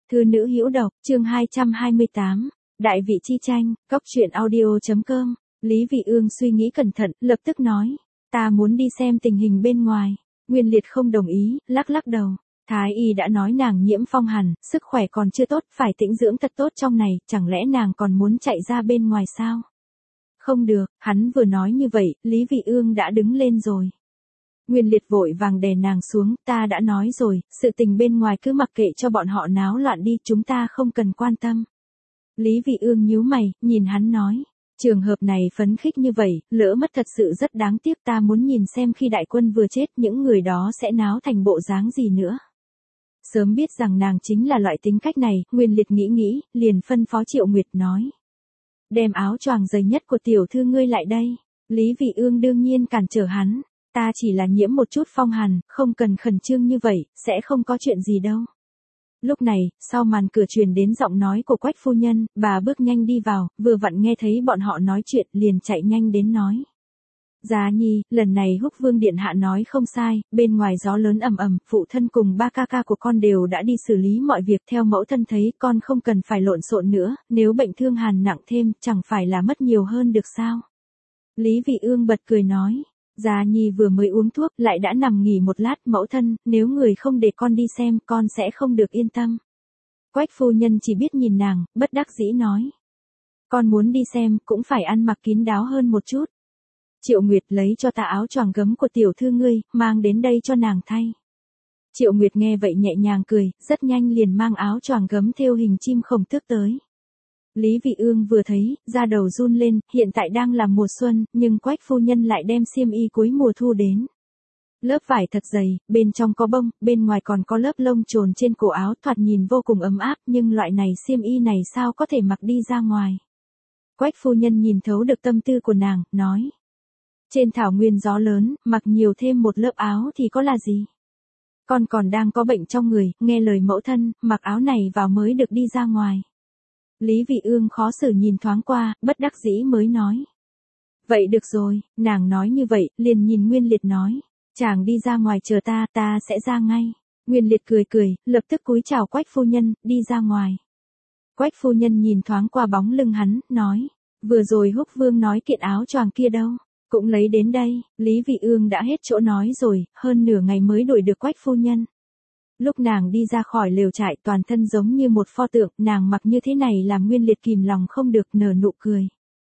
Thư nữ hữu độc, chương 228, Đại vị chi tranh, Cóc truyện audio.com. Lý Vị Ương suy nghĩ cẩn thận, lập tức nói, ta muốn đi xem tình hình bên ngoài. Nguyên Liệt không đồng ý, lắc lắc đầu. Thái y đã nói nàng nhiễm phong hàn, sức khỏe còn chưa tốt, phải tĩnh dưỡng thật tốt trong này, chẳng lẽ nàng còn muốn chạy ra bên ngoài sao? Không được, hắn vừa nói như vậy, Lý Vị Ương đã đứng lên rồi. Nguyên Liệt vội vàng đè nàng xuống, ta đã nói rồi, sự tình bên ngoài cứ mặc kệ cho bọn họ náo loạn đi, chúng ta không cần quan tâm. Lý Vị Ương nhíu mày, nhìn hắn nói, trường hợp này phấn khích như vậy, lỡ mất thật sự rất đáng tiếc, ta muốn nhìn xem khi đại quân vừa chết những người đó sẽ náo thành bộ dáng gì nữa. Sớm biết rằng nàng chính là loại tính cách này, Nguyên Liệt nghĩ, liền phân phó Triệu Nguyệt nói. Đem áo choàng dày nhất của tiểu thư ngươi lại đây. Lý Vị Ương đương nhiên cản trở hắn. Ta chỉ là nhiễm một chút phong hàn, không cần khẩn trương như vậy, sẽ không có chuyện gì đâu. Lúc này, sau màn cửa truyền đến giọng nói của Quách phu nhân, bà bước nhanh đi vào, vừa vặn nghe thấy bọn họ nói chuyện, liền chạy nhanh đến nói. Giá Nhi, lần này Húc Vương điện hạ nói không sai, bên ngoài gió lớn ầm ầm, phụ thân cùng ba ca ca của con đều đã đi xử lý mọi việc, theo mẫu thân thấy, con không cần phải lộn xộn nữa, nếu bệnh thương hàn nặng thêm, chẳng phải là mất nhiều hơn được sao? Lý Vị Ương bật cười nói. Giá Nhi vừa mới uống thuốc, lại đã nằm nghỉ một lát, mẫu thân, nếu người không để con đi xem, con sẽ không được yên tâm. Quách phu nhân chỉ biết nhìn nàng, bất đắc dĩ nói. Con muốn đi xem, cũng phải ăn mặc kín đáo hơn một chút. Triệu Nguyệt lấy cho ta áo choàng gấm của tiểu thư ngươi, mang đến đây cho nàng thay. Triệu Nguyệt nghe vậy nhẹ nhàng cười, rất nhanh liền mang áo choàng gấm thêu hình chim khổng tước tới. Lý Vị Ương vừa thấy, da đầu run lên, hiện tại đang là mùa xuân, nhưng Quách phu nhân lại đem xiêm y cuối mùa thu đến. Lớp vải thật dày, bên trong có bông, bên ngoài còn có lớp lông trồn trên cổ áo, thoạt nhìn vô cùng ấm áp, nhưng loại này xiêm y này sao có thể mặc đi ra ngoài. Quách phu nhân nhìn thấu được tâm tư của nàng, nói. Trên thảo nguyên gió lớn, mặc nhiều thêm một lớp áo thì có là gì? Con còn đang có bệnh trong người, nghe lời mẫu thân, mặc áo này vào mới được đi ra ngoài. Lý Vị Ương khó xử nhìn thoáng qua, bất đắc dĩ mới nói. Vậy được rồi, nàng nói như vậy, liền nhìn Nguyên Liệt nói. Chàng đi ra ngoài chờ ta, ta sẽ ra ngay. Nguyên Liệt cười, lập tức cúi chào Quách phu nhân, đi ra ngoài. Quách phu nhân nhìn thoáng qua bóng lưng hắn, nói. Vừa rồi Húc Vương nói kiện áo choàng kia đâu. Cũng lấy đến đây, Lý Vị Ương đã hết chỗ nói rồi, hơn nửa ngày mới đuổi được Quách phu nhân. Lúc nàng đi ra khỏi lều trại toàn thân giống như một pho tượng, nàng mặc như thế này làm Nguyên Liệt kìm lòng không được nở nụ cười.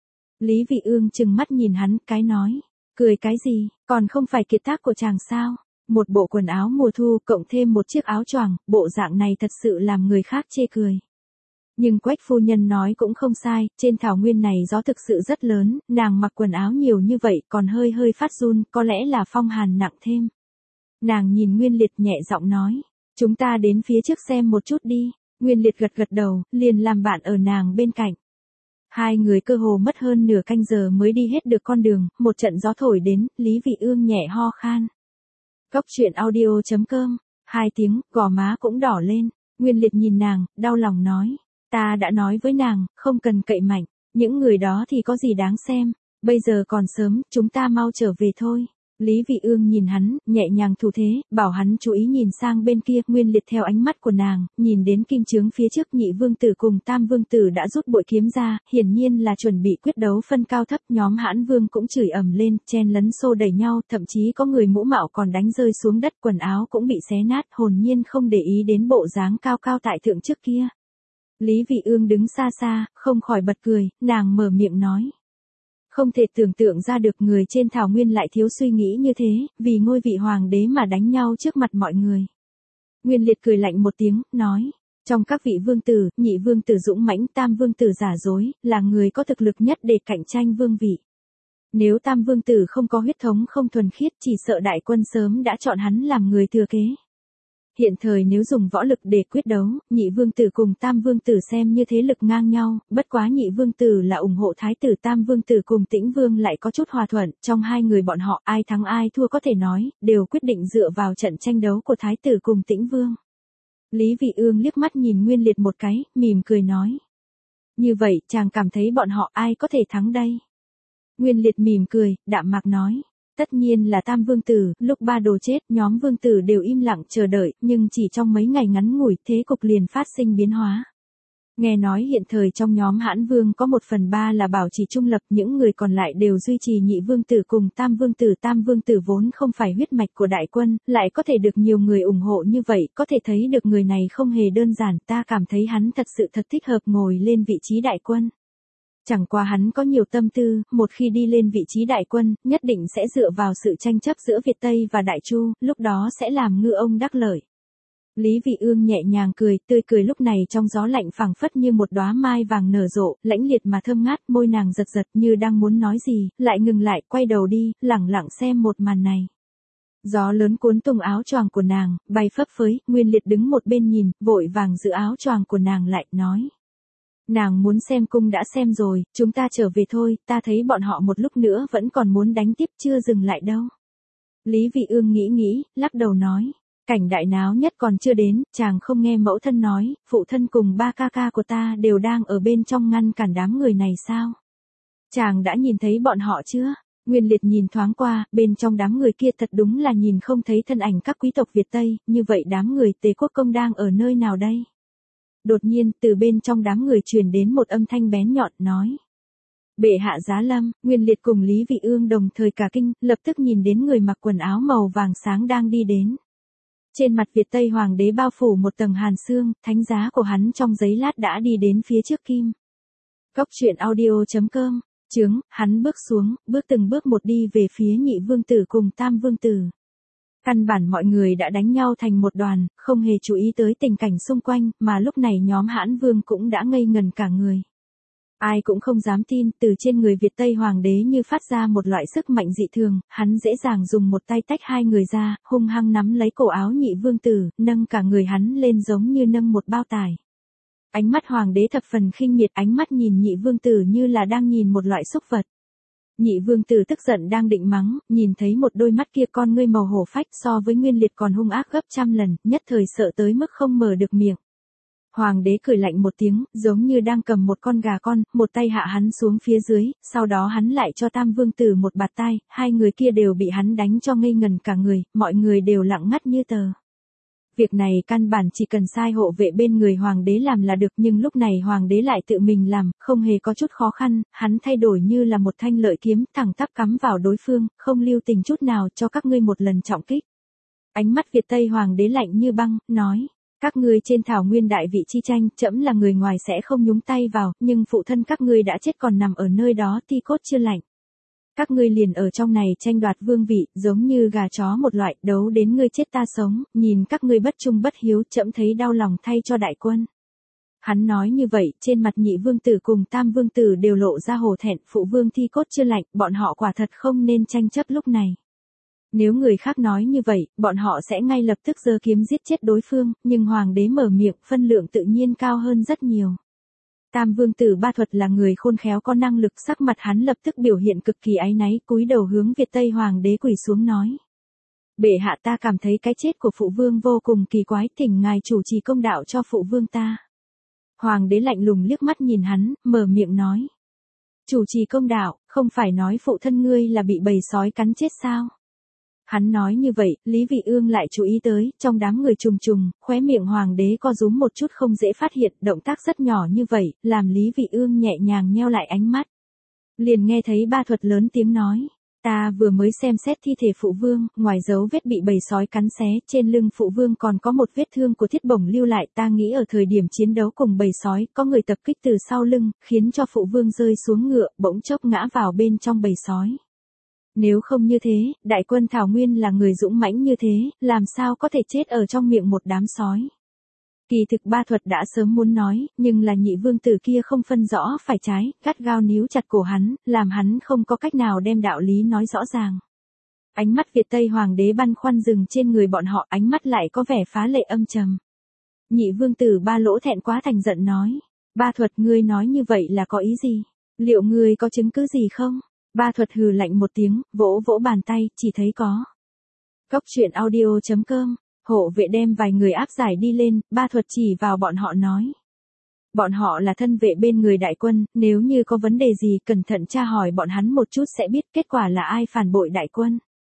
Lý Vị Ương trừng mắt nhìn hắn, cái nói, cười cái gì, còn không phải kiệt tác của chàng sao? Một bộ quần áo mùa thu cộng thêm một chiếc áo choàng, bộ dạng này thật sự làm người khác chê cười. Nhưng Quách phu nhân nói cũng không sai, trên thảo nguyên này gió thực sự rất lớn, nàng mặc quần áo nhiều như vậy còn hơi phát run, có lẽ là phong hàn nặng thêm. Nàng nhìn Nguyên Liệt nhẹ giọng nói. Chúng ta đến phía trước xem một chút đi. Nguyên Liệt gật đầu, liền làm bạn ở nàng bên cạnh. Hai người cơ hồ mất hơn nửa canh giờ mới đi hết được con đường, một trận gió thổi đến, Lý Vị Ương nhẹ ho khan. Cóc truyện audio.com, 2 tiếng, gò má cũng đỏ lên. Nguyên Liệt nhìn nàng, đau lòng nói. Ta đã nói với nàng, không cần cậy mạnh, những người đó thì có gì đáng xem. Bây giờ còn sớm, chúng ta mau trở về thôi. Lý Vị Ương nhìn hắn, nhẹ nhàng thủ thế, bảo hắn chú ý nhìn sang bên kia, Nguyên Liệt theo ánh mắt của nàng, nhìn đến kim chướng phía trước Nhị Vương Tử cùng Tam Vương Tử đã rút bội kiếm ra, hiển nhiên là chuẩn bị quyết đấu phân cao thấp, nhóm Hãn Vương cũng chửi ầm lên, chen lấn xô đẩy nhau, thậm chí có người mũ mạo còn đánh rơi xuống đất, quần áo cũng bị xé nát, hồn nhiên không để ý đến bộ dáng cao tại thượng trước kia. Lý Vị Ương đứng xa, không khỏi bật cười, nàng mở miệng nói. Không thể tưởng tượng ra được người trên thảo nguyên lại thiếu suy nghĩ như thế, vì ngôi vị hoàng đế mà đánh nhau trước mặt mọi người. Nguyên Liệt cười lạnh một tiếng, nói, trong các vị vương tử, Nhị Vương Tử dũng mãnh, Tam Vương Tử giả dối, là người có thực lực nhất để cạnh tranh vương vị. Nếu Tam Vương Tử không có huyết thống không thuần khiết, chỉ sợ đại quân sớm đã chọn hắn làm người thừa kế. Hiện thời nếu dùng võ lực để quyết đấu, Nhị Vương Tử cùng Tam Vương Tử xem như thế lực ngang nhau, bất quá Nhị Vương Tử là ủng hộ Thái tử, Tam Vương Tử cùng Tĩnh Vương lại có chút hòa thuận, trong hai người bọn họ ai thắng ai thua có thể nói, đều quyết định dựa vào trận tranh đấu của Thái tử cùng Tĩnh Vương. Lý Vị Ương liếc mắt nhìn Nguyên Liệt một cái, mỉm cười nói. Như vậy, chàng cảm thấy bọn họ ai có thể thắng đây? Nguyên Liệt mỉm cười, đạm mạc nói. Tất nhiên là Tam Vương Tử, lúc Ba Đồ chết, nhóm Vương Tử đều im lặng chờ đợi, nhưng chỉ trong mấy ngày ngắn ngủi, thế cục liền phát sinh biến hóa. Nghe nói hiện thời trong nhóm Hãn Vương có 1/3 là bảo trì trung lập, những người còn lại đều duy trì Nhị Vương Tử cùng Tam Vương Tử. Tam Vương Tử vốn không phải huyết mạch của đại quân, lại có thể được nhiều người ủng hộ như vậy, có thể thấy được người này không hề đơn giản, ta cảm thấy hắn thật sự thật thích hợp ngồi lên vị trí đại quân. Chẳng qua hắn có nhiều tâm tư, một khi đi lên vị trí đại quân, nhất định sẽ dựa vào sự tranh chấp giữa Việt Tây và Đại Chu, lúc đó sẽ làm ngư ông đắc lợi. Lý Vị Ương nhẹ nhàng cười, tươi cười lúc này trong gió lạnh phảng phất như một đóa mai vàng nở rộ, lãnh liệt mà thơm ngát, môi nàng giật giật như đang muốn nói gì, lại ngừng lại, quay đầu đi, lẳng lặng xem một màn này. Gió lớn cuốn tung áo choàng của nàng, bay phấp phới, Nguyên Liệt đứng một bên nhìn, vội vàng giữ áo choàng của nàng lại, nói. Nàng muốn xem cung đã xem rồi, chúng ta trở về thôi, ta thấy bọn họ một lúc nữa vẫn còn muốn đánh tiếp chưa dừng lại đâu. Lý Vị Ương nghĩ, lắc đầu nói. Cảnh đại náo nhất còn chưa đến, chàng không nghe mẫu thân nói, phụ thân cùng 3 ca ca của ta đều đang ở bên trong ngăn cản đám người này sao? Chàng đã nhìn thấy bọn họ chưa? Nguyên Liệt nhìn thoáng qua, bên trong đám người kia thật đúng là nhìn không thấy thân ảnh các quý tộc Việt Tây, như vậy đám người Tề Quốc Công đang ở nơi nào đây? Đột nhiên, từ bên trong đám người truyền đến một âm thanh bén nhọn, nói. Bệ hạ giá lâm. Nguyên Liệt cùng Lý Vị Ương đồng thời cả kinh, lập tức nhìn đến người mặc quần áo màu vàng sáng đang đi đến. Trên mặt Việt Tây Hoàng đế bao phủ một tầng hàn xương, thánh giá của hắn trong giấy lát đã đi đến phía trước kim. Cốc truyện audio.com, hắn bước xuống, bước từng bước một đi về phía Nhị Vương Tử cùng Tam Vương Tử. Căn bản mọi người đã đánh nhau thành một đoàn, không hề chú ý tới tình cảnh xung quanh, mà lúc này nhóm Hãn Vương cũng đã ngây ngần cả người. Ai cũng không dám tin, từ trên người Việt Tây Hoàng đế như phát ra một loại sức mạnh dị thường, hắn dễ dàng dùng một tay tách hai người ra, hung hăng nắm lấy cổ áo Nhị Vương Tử, nâng cả người hắn lên giống như nâng một bao tải. Ánh mắt Hoàng đế thập phần khinh miệt, ánh mắt nhìn Nhị Vương Tử như là đang nhìn một loại xúc vật. Nhị Vương Tử tức giận đang định mắng, nhìn thấy một đôi mắt kia con ngươi màu hổ phách so với Nguyên Liệt còn hung ác gấp trăm lần, nhất thời sợ tới mức không mở được miệng. Hoàng đế cười lạnh một tiếng, giống như đang cầm một con gà con, một tay hạ hắn xuống phía dưới, sau đó hắn lại cho Tam Vương Tử một bạt tai, hai người kia đều bị hắn đánh cho ngây ngần cả người, mọi người đều lặng ngắt như tờ. Việc này căn bản chỉ cần sai hộ vệ bên người Hoàng đế làm là được, nhưng lúc này Hoàng đế lại tự mình làm, không hề có chút khó khăn, hắn thay đổi như là một thanh lợi kiếm, thẳng tắp cắm vào đối phương, không lưu tình chút nào, cho các ngươi một lần trọng kích. Ánh mắt Việt Tây Hoàng đế lạnh như băng, nói. Các ngươi trên thảo nguyên đại vị chi tranh, trẫm là người ngoài sẽ không nhúng tay vào, nhưng phụ thân các ngươi đã chết còn nằm ở nơi đó, ti cốt chưa lạnh. Các ngươi liền ở trong này tranh đoạt vương vị, giống như gà chó một loại, đấu đến ngươi chết ta sống, nhìn các ngươi bất trung bất hiếu, trẫm thấy đau lòng thay cho đại quân. Hắn nói như vậy, trên mặt Nhị Vương Tử cùng Tam Vương Tử đều lộ ra hổ thẹn, phụ vương thi cốt chưa lạnh, bọn họ quả thật không nên tranh chấp lúc này. Nếu người khác nói như vậy, bọn họ sẽ ngay lập tức giơ kiếm giết chết đối phương, nhưng Hoàng đế mở miệng, phân lượng tự nhiên cao hơn rất nhiều. Tam Vương Tử Ba Thuật là người khôn khéo có năng lực, sắc mặt hắn lập tức biểu hiện cực kỳ áy náy, cúi đầu hướng Việt Tây Hoàng đế quỳ xuống nói. Bệ hạ, ta cảm thấy cái chết của phụ vương vô cùng kỳ quái, thỉnh ngài chủ trì công đạo cho phụ vương ta. Hoàng đế lạnh lùng liếc mắt nhìn hắn, mở miệng nói. Chủ trì công đạo, không phải nói phụ thân ngươi là bị bầy sói cắn chết sao? Hắn nói như vậy, Lý Vị Ương lại chú ý tới, trong đám người trùng trùng, khóe miệng Hoàng đế co rúm một chút không dễ phát hiện, động tác rất nhỏ như vậy, làm Lý Vị Ương nhẹ nhàng nheo lại ánh mắt. Liền nghe thấy Ba Thuật lớn tiếng nói, ta vừa mới xem xét thi thể phụ vương, ngoài dấu vết bị bầy sói cắn xé, trên lưng phụ vương còn có một vết thương của thiết bổng lưu lại, ta nghĩ ở thời điểm chiến đấu cùng bầy sói, có người tập kích từ sau lưng, khiến cho phụ vương rơi xuống ngựa, bỗng chốc ngã vào bên trong bầy sói. Nếu không như thế, đại quân Thảo Nguyên là người dũng mãnh như thế, làm sao có thể chết ở trong miệng một đám sói. Kỳ thực Ba Thuật đã sớm muốn nói, nhưng là Nhị Vương Tử kia không phân rõ phải trái, gắt gao níu chặt cổ hắn, làm hắn không có cách nào đem đạo lý nói rõ ràng. Ánh mắt Việt Tây Hoàng đế băn khoăn dừng trên người bọn họ, ánh mắt lại có vẻ phá lệ âm trầm. Nhị Vương Tử Ba Lỗ thẹn quá thành giận nói, Ba Thuật, ngươi nói như vậy là có ý gì? Liệu ngươi có chứng cứ gì không? Ba Thuật hừ lạnh một tiếng, vỗ vỗ bàn tay, chỉ thấy có. Cốc truyện audio.com, hộ vệ đem vài người áp giải đi lên, Ba Thuật chỉ vào bọn họ nói. Bọn họ là thân vệ bên người đại quân, nếu như có vấn đề gì cẩn thận tra hỏi bọn hắn một chút sẽ biết kết quả là ai phản bội đại quân.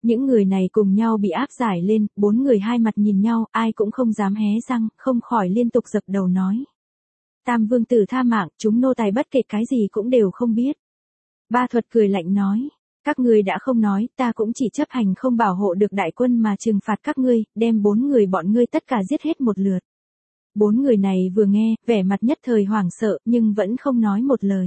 Những người này cùng nhau bị áp giải lên, 4 người hai mặt nhìn nhau, ai cũng không dám hé răng, không khỏi liên tục dập đầu nói. Tam vương tử tha mạng, chúng nô tài bất kể cái gì cũng đều không biết. Ba Thuật cười lạnh nói. Các ngươi đã không nói, ta cũng chỉ chấp hành không bảo hộ được đại quân mà trừng phạt các ngươi, đem 4 người bọn ngươi tất cả giết hết một lượt. 4 người này vừa nghe, vẻ mặt nhất thời hoảng sợ, nhưng vẫn không nói một lời.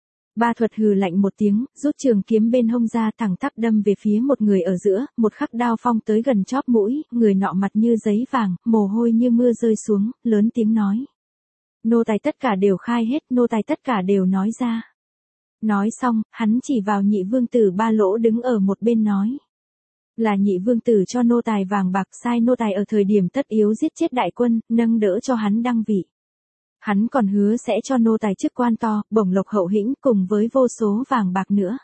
Ba Thuật hừ lạnh một tiếng, rút trường kiếm bên hông ra thẳng tắp đâm về phía một người ở giữa, một khắc đao phong tới gần chóp mũi, người nọ mặt như giấy vàng, mồ hôi như mưa rơi xuống, lớn tiếng nói. Nô tài tất cả đều khai hết, nô tài tất cả đều nói ra. Nói xong, hắn chỉ vào nhị vương tử Ba Lỗ đứng ở một bên nói. Là nhị vương tử cho nô tài vàng bạc, sai nô tài ở thời điểm tất yếu giết chết đại quân, nâng đỡ cho hắn đăng vị. Hắn còn hứa sẽ cho nô tài chức quan to, bổng lộc hậu hĩnh cùng với vô số vàng bạc nữa.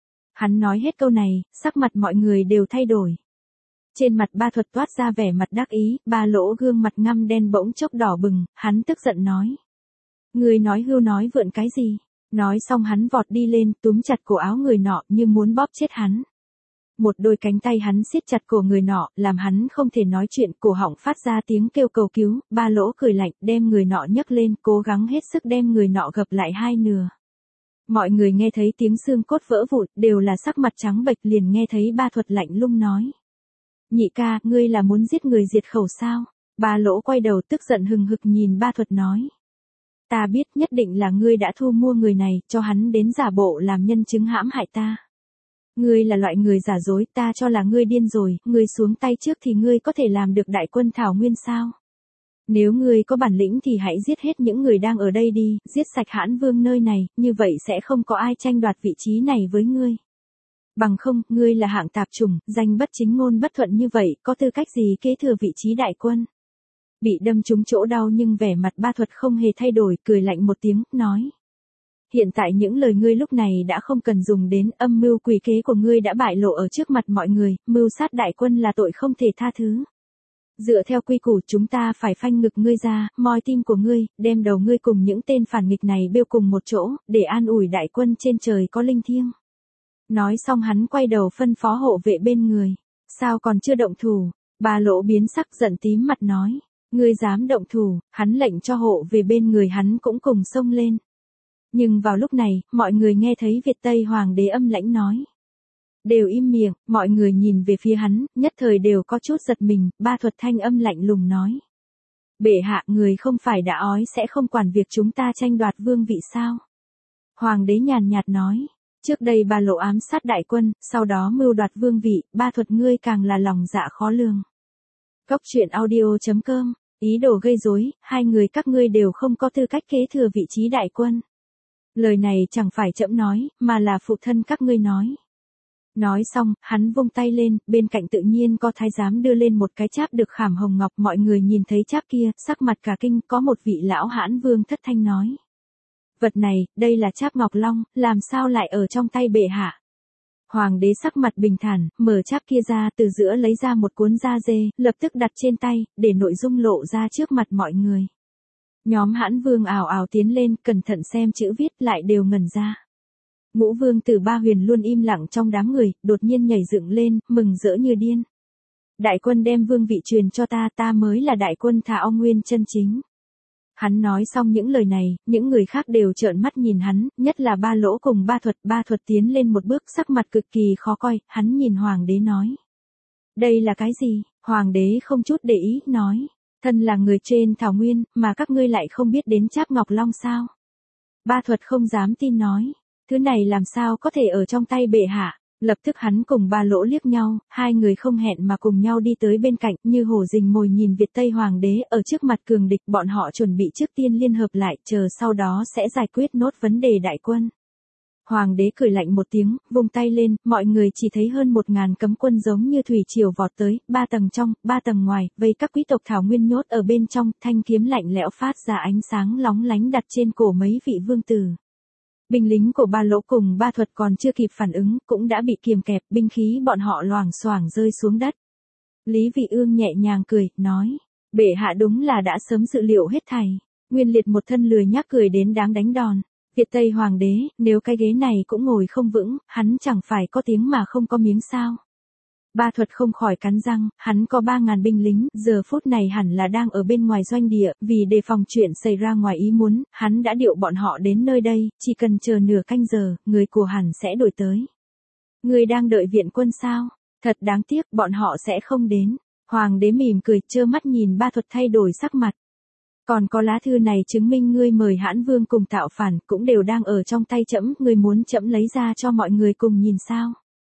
Hắn nói hết câu này, sắc mặt mọi người đều thay đổi. Trên mặt Ba Thuật toát ra vẻ mặt đắc ý, Ba Lỗ gương mặt ngăm đen bỗng chốc đỏ bừng, hắn tức giận nói. Người nói hưu nói vượn cái gì? Nói xong hắn vọt đi lên, túm chặt cổ áo người nọ như muốn bóp chết hắn. Một đôi cánh tay hắn siết chặt cổ người nọ, làm hắn không thể nói chuyện, cổ họng phát ra tiếng kêu cầu cứu, Ba Lỗ cười lạnh, đem người nọ nhấc lên, cố gắng hết sức đem người nọ gập lại hai nửa. Mọi người nghe thấy tiếng xương cốt vỡ vụn, đều là sắc mặt trắng bệch, liền nghe thấy Ba Thuật lạnh lùng nói. Nhị ca, ngươi là muốn giết người diệt khẩu sao? Ba Lỗ quay đầu tức giận hừng hực nhìn Ba Thuật nói. Ta biết nhất định là ngươi đã thu mua người này, cho hắn đến giả bộ làm nhân chứng hãm hại ta. Ngươi là loại người giả dối, ta cho là ngươi điên rồi, ngươi xuống tay trước thì ngươi có thể làm được đại quân Thảo Nguyên sao? Nếu ngươi có bản lĩnh thì hãy giết hết những người đang ở đây đi, giết sạch Hãn Vương nơi này, như vậy sẽ không có ai tranh đoạt vị trí này với ngươi. Bằng không, ngươi là hạng tạp chủng, danh bất chính ngôn bất thuận như vậy, có tư cách gì kế thừa vị trí đại quân? Bị đâm trúng chỗ đau nhưng vẻ mặt Ba Thuật không hề thay đổi, cười lạnh một tiếng, nói. Hiện tại những lời ngươi lúc này đã không cần dùng đến, âm mưu quỷ kế của ngươi đã bại lộ ở trước mặt mọi người, mưu sát đại quân là tội không thể tha thứ. Dựa theo quy củ chúng ta phải phanh ngực ngươi ra, moi tim của ngươi, đem đầu ngươi cùng những tên phản nghịch này bêu cùng một chỗ, để an ủi đại quân trên trời có linh thiêng. Nói xong hắn quay đầu phân phó hộ vệ bên người. Sao còn chưa động thủ? Ba Lỗ biến sắc giận tím mặt nói. Ngươi dám động thủ, hắn lệnh cho hộ về bên người hắn cũng cùng xông lên. Nhưng vào lúc này, mọi người nghe thấy Việt Tây Hoàng đế âm lãnh nói. Đều im miệng, mọi người nhìn về phía hắn, nhất thời đều có chút giật mình, Ba Thuật thanh âm lạnh lùng nói. Bệ hạ, người không phải đã ói sẽ không quản việc chúng ta tranh đoạt vương vị sao? Hoàng đế nhàn nhạt nói. Trước đây Ba Lỗ ám sát đại quân, sau đó mưu đoạt vương vị, Ba Thuật ngươi càng là lòng dạ khó lường. Cốc truyện audio.com, ý đồ gây rối, hai người các ngươi đều không có tư cách kế thừa vị trí đại quân. Lời này chẳng phải trẫm nói, mà là phụ thân các ngươi nói. Nói xong, hắn vung tay lên, bên cạnh tự nhiên có thái giám đưa lên một cái cháp được khảm hồng ngọc, mọi người nhìn thấy cháp kia, sắc mặt cả kinh, có một vị lão Hãn Vương thất thanh nói. Vật này, đây là cháp ngọc long, làm sao lại ở trong tay bệ hạ? Hoàng đế sắc mặt bình thản, mở cháp kia ra, từ giữa lấy ra một cuốn da dê, lập tức đặt trên tay, để nội dung lộ ra trước mặt mọi người. Nhóm Hãn Vương ào ào tiến lên, cẩn thận xem chữ viết, lại đều ngẩn ra. Ngũ Vương tử Ba Huyền luôn im lặng trong đám người, đột nhiên nhảy dựng lên, mừng rỡ như điên. Đại quân đem vương vị truyền cho ta, ta mới là đại quân Thà Ong Nguyên chân chính. Hắn nói xong những lời này, những người khác đều trợn mắt nhìn hắn, nhất là Ba Lỗ cùng Ba Thuật tiến lên một bước, sắc mặt cực kỳ khó coi, hắn nhìn Hoàng đế nói. Đây là cái gì? Hoàng đế không chút để ý, nói. Thân là người trên Thảo Nguyên, mà các ngươi lại không biết đến cháp ngọc long sao? Ba Thuật không dám tin nói. Thứ này làm sao có thể ở trong tay bệ hạ? Lập tức hắn cùng Ba Lỗ liếc nhau, hai người không hẹn mà cùng nhau đi tới bên cạnh, như hổ rình mồi nhìn Việt Tây Hoàng đế ở trước mặt cường địch, bọn họ chuẩn bị trước tiên liên hợp lại, chờ sau đó sẽ giải quyết nốt vấn đề đại quân. Hoàng đế cười lạnh một tiếng, vung tay lên, mọi người chỉ thấy hơn 1000 cấm quân giống như thủy triều vọt tới, 3 tầng trong, 3 tầng ngoài, vây các quý tộc Thảo Nguyên nhốt ở bên trong, thanh kiếm lạnh lẽo phát ra ánh sáng lóng lánh đặt trên cổ mấy vị vương tử. Binh lính của Ba Lỗ cùng Ba Thuật còn chưa kịp phản ứng, cũng đã bị kiềm kẹp, binh khí bọn họ loảng xoảng rơi xuống đất. Lý Vị Ương nhẹ nhàng cười, nói, bệ hạ đúng là đã sớm dự liệu hết thảy. Nguyên Liệt một thân lười nhác cười đến đáng đánh đòn. Việt Tây Hoàng đế, nếu cái ghế này cũng ngồi không vững, hắn chẳng phải có tiếng mà không có miếng sao. Ba Thuật không khỏi cắn răng, hắn có 3.000 binh lính, giờ phút này hẳn là đang ở bên ngoài doanh địa, vì đề phòng chuyện xảy ra ngoài ý muốn, hắn đã điệu bọn họ đến nơi đây, chỉ cần chờ nửa canh giờ, người của hẳn sẽ đổi tới. Người đang đợi viện quân sao? Thật đáng tiếc, bọn họ sẽ không đến. Hoàng đế mỉm cười, trơ mắt nhìn Ba Thuật thay đổi sắc mặt. Còn có lá thư này chứng minh ngươi mời Hãn Vương cùng tạo phản, cũng đều đang ở trong tay trẫm, ngươi muốn trẫm lấy ra cho mọi người cùng nhìn sao?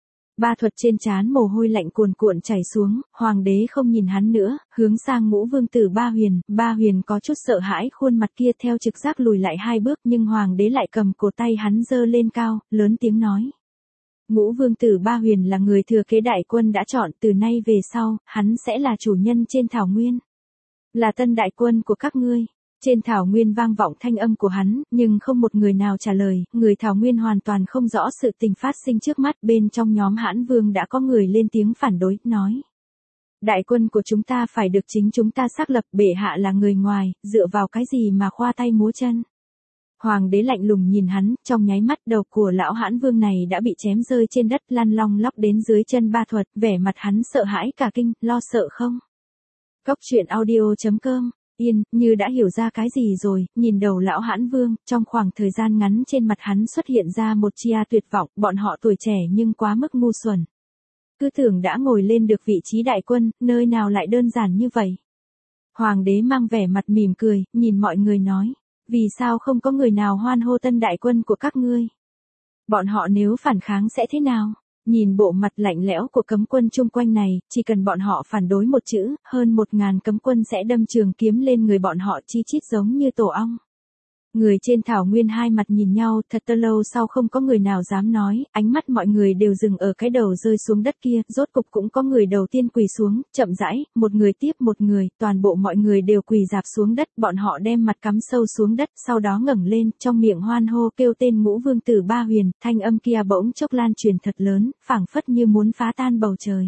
Ba Thuật trên trán mồ hôi lạnh cuồn cuộn chảy xuống, hoàng đế không nhìn hắn nữa, hướng sang Ngũ Vương tử Ba Huyền có chút sợ hãi, khuôn mặt kia theo trực giác lùi lại 2 bước, nhưng hoàng đế lại cầm cổ tay hắn giơ lên cao, lớn tiếng nói. Ngũ Vương tử Ba Huyền là người thừa kế đại quân đã chọn, từ nay về sau, hắn sẽ là chủ nhân trên thảo nguyên. Là tân đại quân của các ngươi. Trên thảo nguyên vang vọng thanh âm của hắn, nhưng không một người nào trả lời, người thảo nguyên hoàn toàn không rõ sự tình phát sinh trước mắt, bên trong nhóm Hãn Vương đã có người lên tiếng phản đối, nói. Đại quân của chúng ta phải được chính chúng ta xác lập, bệ hạ là người ngoài, dựa vào cái gì mà khoa tay múa chân. Hoàng đế lạnh lùng nhìn hắn, trong nháy mắt đầu của lão Hãn Vương này đã bị chém rơi trên đất, lăn long lóc đến dưới chân Ba Thuật, vẻ mặt hắn sợ hãi cả kinh, lo sợ không. Cốc truyện audio.com Yên, như đã hiểu ra cái gì rồi, nhìn đầu lão Hãn Vương, trong khoảng thời gian ngắn trên mặt hắn xuất hiện ra một chia tuyệt vọng, bọn họ tuổi trẻ nhưng quá mức ngu xuẩn. Cứ tưởng đã ngồi lên được vị trí đại quân, nơi nào lại đơn giản như vậy. Hoàng đế mang vẻ mặt mỉm cười, nhìn mọi người nói, vì sao không có người nào hoan hô tân đại quân của các ngươi? Bọn họ nếu phản kháng sẽ thế nào? Nhìn bộ mặt lạnh lẽo của cấm quân chung quanh này, chỉ cần bọn họ phản đối một chữ, hơn 1.000 cấm quân sẽ đâm trường kiếm lên người bọn họ chi chít giống như tổ ong. Người trên thảo nguyên hai mặt nhìn nhau, thật lâu sau không có người nào dám nói, ánh mắt mọi người đều dừng ở cái đầu rơi xuống đất kia, rốt cục cũng có người đầu tiên quỳ xuống, chậm rãi, một người tiếp một người, toàn bộ mọi người đều quỳ rạp xuống đất, bọn họ đem mặt cắm sâu xuống đất, sau đó ngẩng lên, trong miệng hoan hô kêu tên Ngũ Vương tử Ba Huyền, thanh âm kia bỗng chốc lan truyền thật lớn, phảng phất như muốn phá tan bầu trời.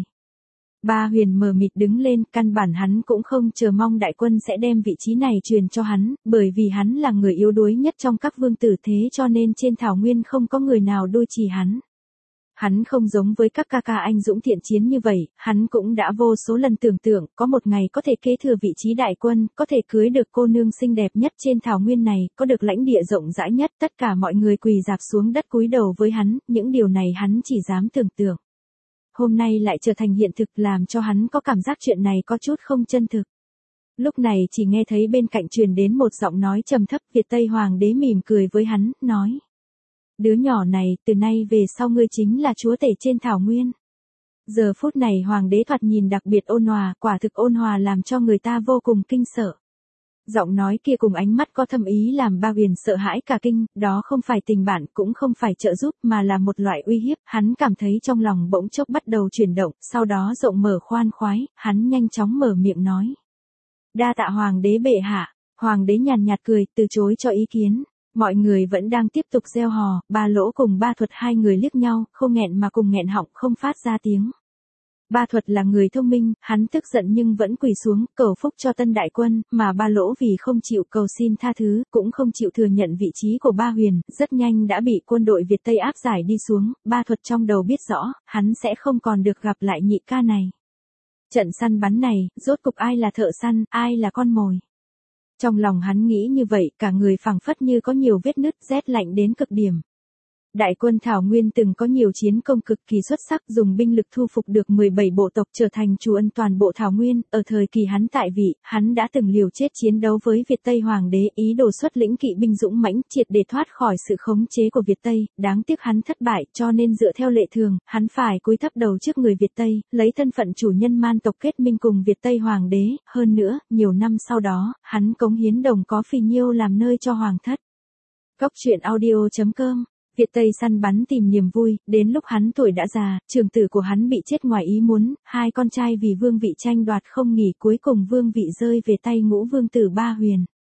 Ba Huyền mờ mịt đứng lên, căn bản hắn cũng không chờ mong đại quân sẽ đem vị trí này truyền cho hắn, bởi vì hắn là người yếu đuối nhất trong các vương tử thế cho nên trên thảo nguyên không có người nào đôi trì hắn. Hắn không giống với các ca ca anh dũng thiện chiến như vậy, hắn cũng đã vô số lần tưởng tượng có một ngày có thể kế thừa vị trí đại quân, có thể cưới được cô nương xinh đẹp nhất trên thảo nguyên này, có được lãnh địa rộng rãi nhất, tất cả mọi người quỳ rạp xuống đất cúi đầu với hắn, những điều này hắn chỉ dám tưởng tượng. Hôm nay lại trở thành hiện thực làm cho hắn có cảm giác chuyện này có chút không chân thực. Lúc này chỉ nghe thấy bên cạnh truyền đến một giọng nói trầm thấp, Việt Tây Hoàng đế mỉm cười với hắn, nói. Đứa nhỏ này, từ nay về sau ngươi chính là chúa tể trên thảo nguyên. Giờ phút này Hoàng đế thoạt nhìn đặc biệt ôn hòa, quả thực ôn hòa làm cho người ta vô cùng kinh sợ. Giọng nói kia cùng ánh mắt có thâm ý làm Ba Huyền sợ hãi cả kinh, đó không phải tình bạn cũng không phải trợ giúp mà là một loại uy hiếp, hắn cảm thấy trong lòng bỗng chốc bắt đầu chuyển động, sau đó rộng mở khoan khoái, hắn nhanh chóng mở miệng nói. Đa tạ Hoàng đế bệ hạ, Hoàng đế nhàn nhạt cười, từ chối cho ý kiến. Mọi người vẫn đang tiếp tục reo hò, Ba Lỗ cùng Ba Thuật hai người liếc nhau, không nghẹn mà cùng nghẹn họng không phát ra tiếng. Ba Thuật là người thông minh, hắn tức giận nhưng vẫn quỳ xuống, cầu phúc cho tân đại quân, mà Ba Lỗ vì không chịu cầu xin tha thứ, cũng không chịu thừa nhận vị trí của Ba Huyền, rất nhanh đã bị quân đội Việt Tây áp giải đi xuống, Ba Thuật trong đầu biết rõ, hắn sẽ không còn được gặp lại nhị ca này. Trận săn bắn này, rốt cục ai là thợ săn, ai là con mồi. Trong lòng hắn nghĩ như vậy, cả người phảng phất như có nhiều vết nứt, rét lạnh đến cực điểm. Đại quân Thảo Nguyên từng có nhiều chiến công cực kỳ xuất sắc, dùng binh lực thu phục được 17 bộ tộc, trở thành chủ ân toàn bộ Thảo Nguyên, ở thời kỳ hắn tại vị, hắn đã từng liều chết chiến đấu với Việt Tây Hoàng đế, ý đồ xuất lĩnh kỵ binh dũng mãnh, triệt để thoát khỏi sự khống chế của Việt Tây, đáng tiếc hắn thất bại, cho nên dựa theo lệ thường, hắn phải cúi thấp đầu trước người Việt Tây, lấy thân phận chủ nhân man tộc kết minh cùng Việt Tây Hoàng đế, hơn nữa, nhiều năm sau đó, hắn cống hiến Đồng Có Phì Nhiêu làm nơi cho hoàng thất. Cốc truyện audio.com Việt Tây săn bắn tìm niềm vui, đến lúc hắn tuổi đã già, trưởng tử của hắn bị chết ngoài ý muốn, hai con trai vì vương vị tranh đoạt không nghỉ, cuối cùng vương vị rơi về tay Ngũ Vương tử Ba Huyền.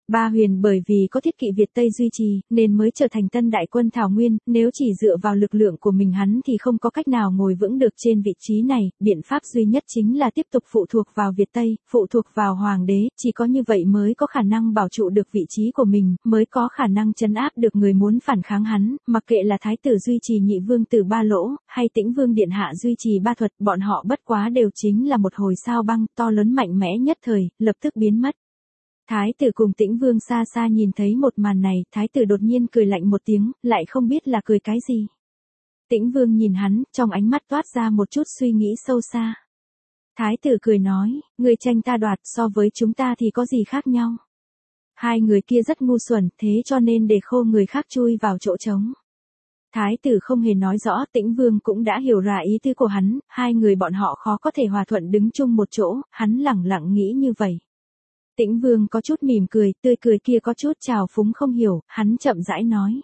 Ba Huyền bởi vì có thiết kỵ Việt Tây duy trì, nên mới trở thành tân đại quân Thảo Nguyên, nếu chỉ dựa vào lực lượng của mình hắn thì không có cách nào ngồi vững được trên vị trí này, biện pháp duy nhất chính là tiếp tục phụ thuộc vào Việt Tây, phụ thuộc vào Hoàng đế, chỉ có như vậy mới có khả năng bảo trụ được vị trí của mình, mới có khả năng trấn áp được người muốn phản kháng hắn, mặc kệ là Thái tử duy trì Nhị Vương tử Ba Lỗ, hay Tĩnh Vương Điện Hạ duy trì Ba Thuật, bọn họ bất quá đều chính là một hồi sao băng, to lớn mạnh mẽ nhất thời, lập tức biến mất. Thái tử cùng Tĩnh Vương xa xa nhìn thấy một màn này, Thái tử đột nhiên cười lạnh một tiếng, lại không biết là cười cái gì. Tĩnh Vương nhìn hắn, trong ánh mắt toát ra một chút suy nghĩ sâu xa. Thái tử cười nói, người tranh ta đoạt so với chúng ta thì có gì khác nhau. Hai người kia rất ngu xuẩn, thế cho nên để khô người khác chui vào chỗ trống. Thái tử không hề nói rõ, Tĩnh Vương cũng đã hiểu ra ý tứ của hắn, hai người bọn họ khó có thể hòa thuận đứng chung một chỗ, hắn lẳng lặng nghĩ như vậy. Tĩnh Vương có chút mỉm cười, tươi cười kia có chút trào phúng không hiểu, hắn chậm rãi nói.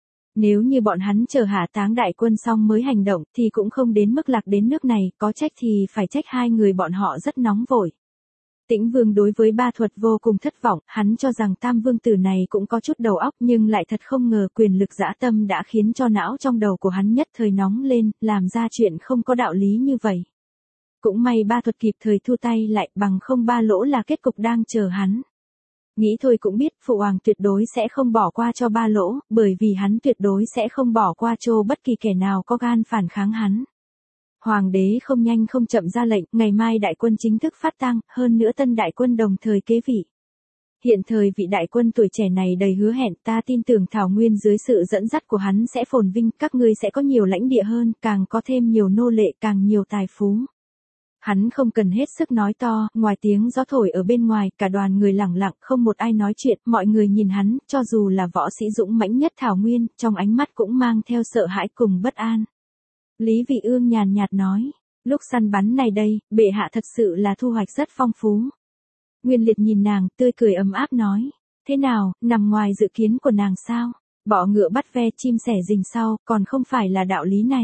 Nếu như bọn hắn chờ hạ táng đại quân xong mới hành động thì cũng không đến mức lạc đến nước này, có trách thì phải trách hai người bọn họ rất nóng vội. Tĩnh Vương đối với Ba Thuật vô cùng thất vọng, hắn cho rằng Tam Vương tử này cũng có chút đầu óc nhưng lại thật không ngờ quyền lực dã tâm đã khiến cho não trong đầu của hắn nhất thời nóng lên, làm ra chuyện không có đạo lý như vậy. Cũng may Ba Thuật kịp thời thu tay lại, bằng không Ba Lỗ là kết cục đang chờ hắn. Nghĩ thôi cũng biết Phụ Hoàng tuyệt đối sẽ không bỏ qua cho Ba Lỗ, bởi vì hắn tuyệt đối sẽ không bỏ qua cho bất kỳ kẻ nào có gan phản kháng hắn. Hoàng đế không nhanh không chậm ra lệnh, ngày mai đại quân chính thức phát tang, hơn nữa tân đại quân đồng thời kế vị. Hiện thời vị đại quân tuổi trẻ này đầy hứa hẹn, ta tin tưởng Thảo Nguyên dưới sự dẫn dắt của hắn sẽ phồn vinh, các ngươi sẽ có nhiều lãnh địa hơn, càng có thêm nhiều nô lệ, càng nhiều tài phú. Hắn không cần hết sức nói to, ngoài tiếng gió thổi ở bên ngoài, cả đoàn người lẳng lặng, không một ai nói chuyện, mọi người nhìn hắn, cho dù là võ sĩ dũng mãnh nhất Thảo Nguyên, trong ánh mắt cũng mang theo sợ hãi cùng bất an. Lý Vị Ương nhàn nhạt nói, lúc săn bắn này đây, bệ hạ thật sự là thu hoạch rất phong phú. Nguyên Liệt nhìn nàng, tươi cười ấm áp nói, thế nào, nằm ngoài dự kiến của nàng sao? Bọ ngựa bắt ve chim sẻ rình sau, còn không phải là đạo lý này.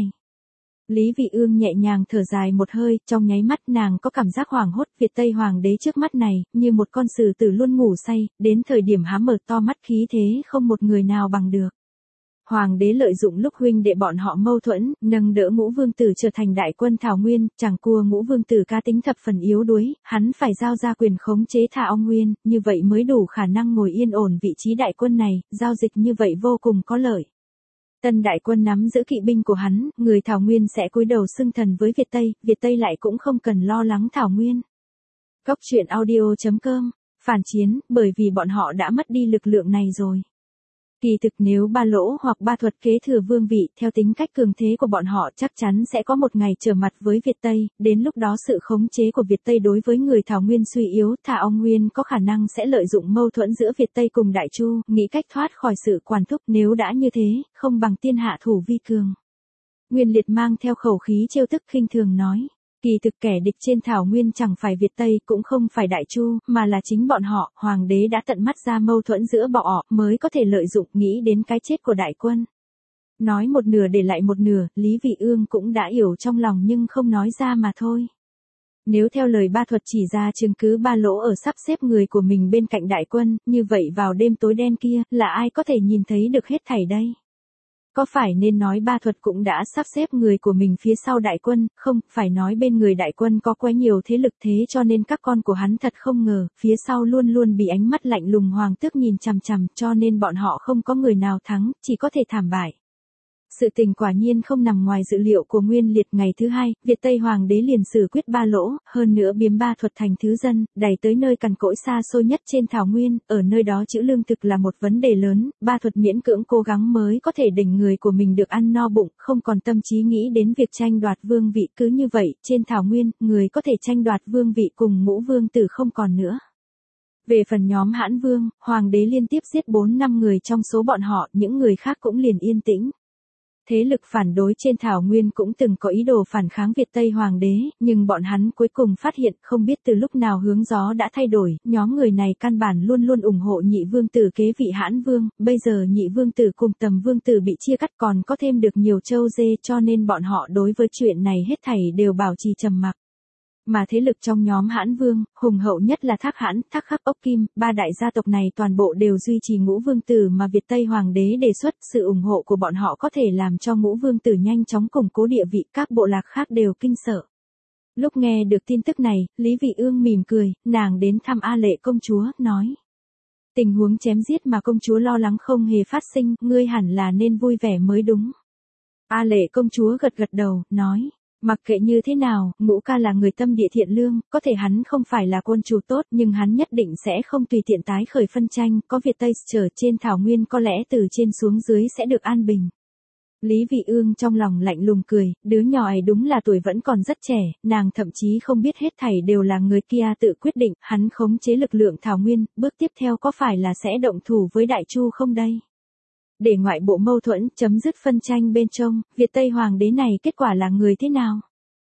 Lý Vị Ương nhẹ nhàng thở dài một hơi, trong nháy mắt nàng có cảm giác hoảng hốt, Việt Tây Hoàng đế trước mắt này, như một con sử tử luôn ngủ say, đến thời điểm há mở to mắt khí thế không một người nào bằng được. Hoàng đế lợi dụng lúc huynh đệ bọn họ mâu thuẫn, nâng đỡ Ngũ Vương tử trở thành đại quân Thảo Nguyên, chẳng cua Ngũ Vương tử cá tính thập phần yếu đuối, hắn phải giao ra quyền khống chế Thảo Nguyên, như vậy mới đủ khả năng ngồi yên ổn vị trí đại quân này, giao dịch như vậy vô cùng có lợi. Tân đại quân nắm giữ kỵ binh của hắn, người Thảo Nguyên sẽ cúi đầu xưng thần với Việt Tây lại cũng không cần lo lắng Thảo Nguyên. Cốc truyện audio.com, phản chiến, bởi vì bọn họ đã mất đi lực lượng này rồi. Kỳ thực nếu Ba Lỗ hoặc Ba Thuật kế thừa vương vị, theo tính cách cường thế của bọn họ chắc chắn sẽ có một ngày trở mặt với Việt Tây, đến lúc đó sự khống chế của Việt Tây đối với người Thảo Nguyên suy yếu, Thảo Nguyên có khả năng sẽ lợi dụng mâu thuẫn giữa Việt Tây cùng Đại Chu, nghĩ cách thoát khỏi sự quản thúc, nếu đã như thế, không bằng tiên hạ thủ vi cường. Nguyên Liệt mang theo khẩu khí trêu tức khinh thường nói. Kỳ thực kẻ địch trên Thảo Nguyên chẳng phải Việt Tây cũng không phải Đại Chu, mà là chính bọn họ, Hoàng đế đã tận mắt ra mâu thuẫn giữa bọn họ mới có thể lợi dụng nghĩ đến cái chết của đại quân. Nói một nửa để lại một nửa, Lý Vị Ương cũng đã hiểu trong lòng nhưng không nói ra mà thôi. Nếu theo lời Ba Thuật chỉ ra chứng cứ Ba Lỗ ở sắp xếp người của mình bên cạnh đại quân, như vậy vào đêm tối đen kia, là ai có thể nhìn thấy được hết thảy đây? Có phải nên nói Ba Thuật cũng đã sắp xếp người của mình phía sau đại quân, không, phải nói bên người đại quân có quá nhiều thế lực thế cho nên các con của hắn thật không ngờ, phía sau luôn luôn bị ánh mắt lạnh lùng hoàng tước nhìn chằm chằm cho nên bọn họ không có người nào thắng, chỉ có thể thảm bại. Sự tình quả nhiên không nằm ngoài dự liệu của Nguyên Liệt. Ngày thứ hai, Việt Tây Hoàng đế liền xử quyết Ba Lỗ, hơn nữa biếm Ba Thuật thành thứ dân, đẩy tới nơi cằn cỗi xa xôi nhất trên Thảo Nguyên, ở nơi đó trữ lương thực là một vấn đề lớn, Ba Thuật miễn cưỡng cố gắng mới có thể đỉnh người của mình được ăn no bụng, không còn tâm trí nghĩ đến việc tranh đoạt vương vị. Cứ như vậy, trên Thảo Nguyên, người có thể tranh đoạt vương vị cùng Ngũ Vương tử không còn nữa. Về phần nhóm Hãn Vương, Hoàng đế liên tiếp giết 4-5 người trong số bọn họ, những người khác cũng liền yên tĩnh. Thế lực phản đối trên Thảo Nguyên cũng từng có ý đồ phản kháng Việt Tây Hoàng đế, nhưng bọn hắn cuối cùng phát hiện không biết từ lúc nào hướng gió đã thay đổi, nhóm người này căn bản luôn luôn ủng hộ Nhị Vương tử kế vị Hãn Vương, bây giờ Nhị Vương tử cùng Tầm Vương tử bị chia cắt còn có thêm được nhiều trâu dê cho nên bọn họ đối với chuyện này hết thảy đều bảo trì trầm mặc. Mà thế lực trong nhóm Hãn Vương, hùng hậu nhất là Thác Hãn, Thác Khắc, Ốc Kim, ba đại gia tộc này toàn bộ đều duy trì Ngũ Vương Tử mà Việt Tây Hoàng đế đề xuất, sự ủng hộ của bọn họ có thể làm cho Ngũ Vương Tử nhanh chóng củng cố địa vị, các bộ lạc khác đều kinh sợ. Lúc nghe được tin tức này, Lý Vị Ương mỉm cười, nàng đến thăm A Lệ công chúa, nói. Tình huống chém giết mà công chúa lo lắng không hề phát sinh, ngươi hẳn là nên vui vẻ mới đúng. A Lệ công chúa gật gật đầu, nói. Mặc kệ như thế nào, Ngũ ca là người tâm địa thiện lương, có thể hắn không phải là quân chủ tốt nhưng hắn nhất định sẽ không tùy tiện tái khởi phân tranh, có Việt Tây trở trên thảo nguyên có lẽ từ trên xuống dưới sẽ được an bình. Lý Vị Ương trong lòng lạnh lùng cười, đứa nhỏ ấy đúng là tuổi vẫn còn rất trẻ, nàng thậm chí không biết hết thảy đều là người kia tự quyết định, hắn khống chế lực lượng thảo nguyên, bước tiếp theo có phải là sẽ động thủ với Đại Chu không đây? Để ngoại bộ mâu thuẫn chấm dứt phân tranh bên trong, Việt Tây Hoàng đế này kết quả là người thế nào?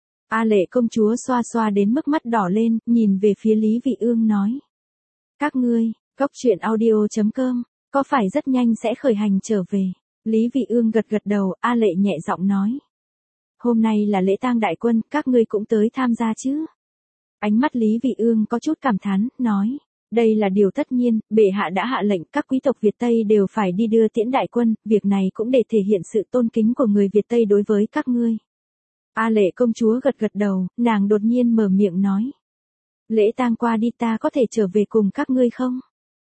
A Lệ công chúa xoa xoa đến mức mắt đỏ lên, nhìn về phía Lý Vị Ương nói. Các ngươi, coctruyện.audio.com, có phải rất nhanh sẽ khởi hành trở về? Lý Vị Ương gật gật đầu, A Lệ nhẹ giọng nói. Hôm nay là lễ tang đại quân, các ngươi cũng tới tham gia chứ? Ánh mắt Lý Vị Ương có chút cảm thán, nói. Đây là điều tất nhiên, bệ hạ đã hạ lệnh các quý tộc Việt Tây đều phải đi đưa tiễn đại quân, việc này cũng để thể hiện sự tôn kính của người Việt Tây đối với các ngươi. A Lệ công chúa gật gật đầu, nàng đột nhiên mở miệng nói. Lễ tang qua đi ta có thể trở về cùng các ngươi không?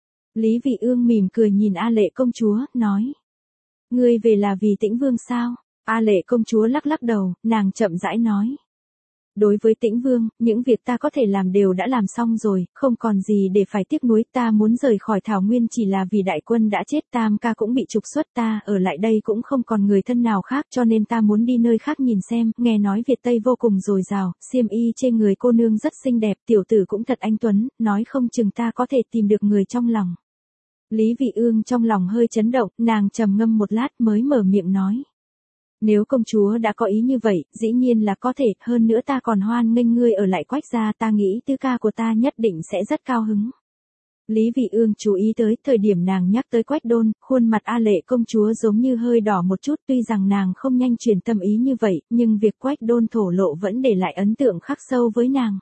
Lý Vị Ương mỉm cười nhìn A Lệ công chúa, nói. Ngươi về là vì Tĩnh Vương sao? A Lệ công chúa lắc lắc đầu, nàng chậm rãi nói. Đối với Tĩnh Vương, những việc ta có thể làm đều đã làm xong rồi, không còn gì để phải tiếc nuối, ta muốn rời khỏi Thảo Nguyên chỉ là vì đại quân đã chết, Tam ca cũng bị trục xuất, ta ở lại đây cũng không còn người thân nào khác cho nên ta muốn đi nơi khác nhìn xem, nghe nói Việt Tây vô cùng dồi dào, xiêm y trên người cô nương rất xinh đẹp, tiểu tử cũng thật anh tuấn, nói không chừng ta có thể tìm được người trong lòng. Lý Vị Ương trong lòng hơi chấn động, nàng trầm ngâm một lát mới mở miệng nói. Nếu công chúa đã có ý như vậy, dĩ nhiên là có thể, hơn nữa ta còn hoan nghênh ngươi ở lại Quách gia, ta nghĩ tứ ca của ta nhất định sẽ rất cao hứng. Lý Vị Ương chú ý tới, thời điểm nàng nhắc tới Quách Đôn, khuôn mặt A Lệ công chúa giống như hơi đỏ một chút, tuy rằng nàng không nhanh truyền tâm ý như vậy, nhưng việc Quách Đôn thổ lộ vẫn để lại ấn tượng khắc sâu với nàng.